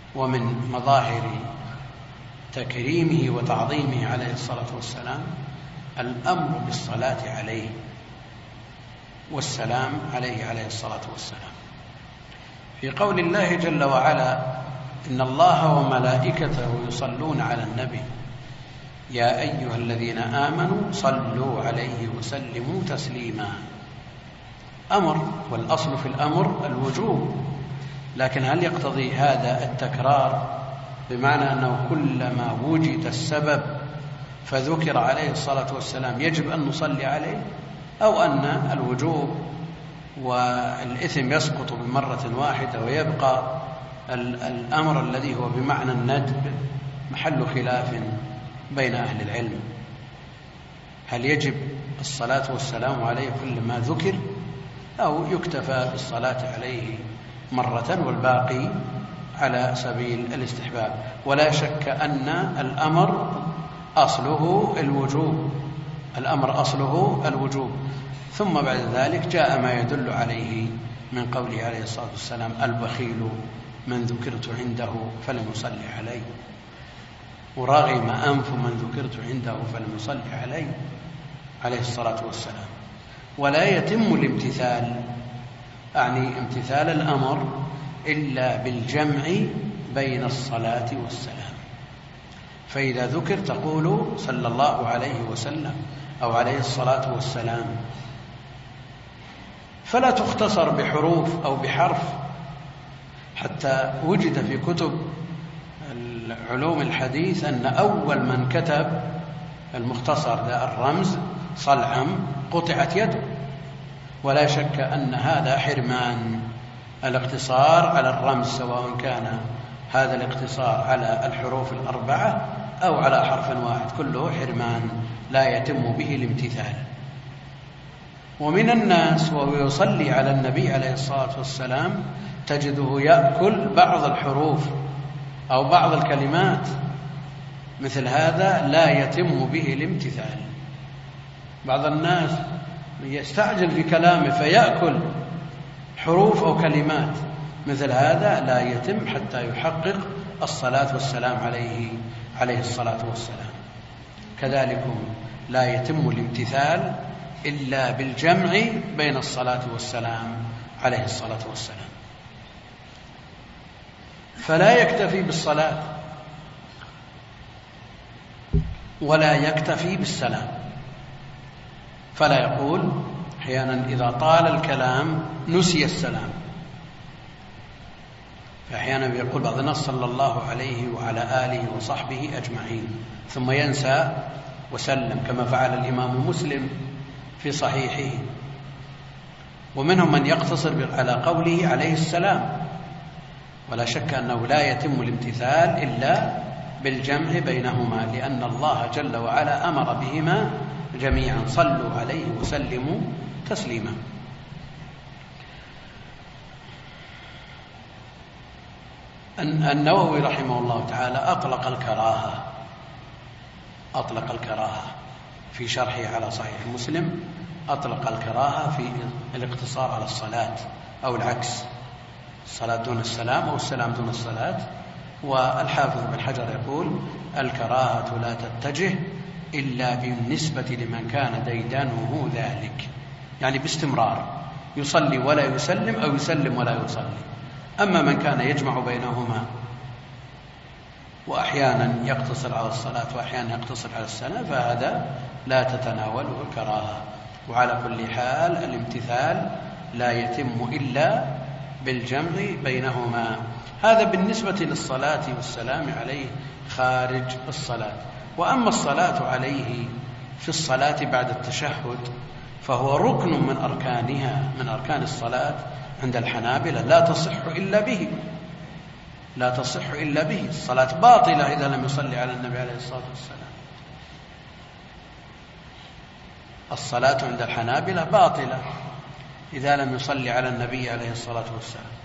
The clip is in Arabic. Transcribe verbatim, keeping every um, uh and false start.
ومن مظاهر تكريمه وتعظيمه عليه الصلاة والسلام الأمر بالصلاة عليه والسلام عليه عليه الصلاة والسلام. في قول الله جل وعلا: إن الله وملائكته يصلون على النبي يا أيها الذين آمنوا صلوا عليه وسلموا تسليما. أمر، والأصل في الأمر الوجوب، لكن هل يقتضي هذا التكرار بمعنى أنه كلما وجد السبب فذكر عليه الصلاة والسلام يجب أن نصلي عليه، أو أن الوجوب والإثم يسقط بمرة واحدة ويبقى الأمر الذي هو بمعنى الندب محل خلاف بين أهل العلم؟ هل يجب الصلاة والسلام عليه كلما ذكر، أو يكتفى بالصلاة عليه مرة والباقي على سبيل الاستحباب؟ ولا شك أن الأمر أصله الوجوب، الأمر أصله الوجوب، ثم بعد ذلك جاء ما يدل عليه من قوله عليه الصلاة والسلام: البخيل من ذكرت عنده فلم يصلي علي، ورغم أنف من ذكرت عنده فلم يصلي علي عليه الصلاة والسلام. ولا يتم الامتثال، أعني امتثال الأمر، إلا بالجمع بين الصلاة والسلام. فإذا ذكر تقول صلى الله عليه وسلم أو عليه الصلاة والسلام، فلا تختصر بحروف أو بحرف، حتى وجد في كتب علوم الحديث أن أول من كتب المختصر ذا الرمز صلعم قطعت يده. ولا شك أن هذا حرمان، الاقتصار على الرمز، سواء كان هذا الاقتصار على الحروف الأربعة أو على حرف واحد، كله حرمان لا يتم به الامتثال. ومن الناس وهو يصلي على النبي عليه الصلاة والسلام تجده يأكل بعض الحروف أو بعض الكلمات، مثل هذا لا يتم به الامتثال. بعض الناس يستعجل في كلامه فيأكل حروف أو كلمات، مثل هذا لا يتم حتى يحقق الصلاة والسلام عليه عليه الصلاة والسلام. كذلك لا يتم الامتثال إلا بالجمع بين الصلاة والسلام عليه الصلاة والسلام. فلا يكتفي بالصلاة ولا يكتفي بالسلام، فلا يقول أحيانا إذا طال الكلام نسي السلام، فأحيانا يقول بعض الناس صلى الله عليه وعلى آله وصحبه أجمعين ثم ينسى وسلم، كما فعل الإمام مسلم في صحيحه. ومنهم من يقتصر على قوله عليه السلام. ولا شك أنه لا يتم الامتثال إلا بالجمع بينهما، لأن الله جل وعلا أمر بهما جميعا: صلوا عليه وسلموا تسليما. النووي رحمه الله تعالى أطلق الكراهة أطلق الكراهة في شرحه على صحيح مسلم، أطلق الكراهة في الاقتصار على الصلاة، أو العكس، الصلاة دون السلام أو السلام دون الصلاة. والحافظ بن حجر يقول: الكراهة لا تتجه إلا بالنسبة لمن كان ديدنه ذلك، يعني باستمرار يصلي ولا يسلم أو يسلم ولا يصلي. أما من كان يجمع بينهما وأحيانا يقتصر على الصلاة وأحيانا يقتصر على السلام فهذا لا تتناوله الكراهة. وعلى كل حال الامتثال لا يتم إلا بالجمع بينهما. هذا بالنسبة للصلاة والسلام عليه خارج الصلاة. وأما الصلاة عليه في الصلاة بعد التشهد فهو ركن من أركانها، من أركان الصلاة عند الحنابلة، لا تصح إلا به، لا تصح إلا به. الصلاة باطلة إذا لم يصلي على النبي عليه الصلاة والسلام. الصلاة عند الحنابلة باطلة إذا لم يصلي على النبي عليه الصلاة والسلام.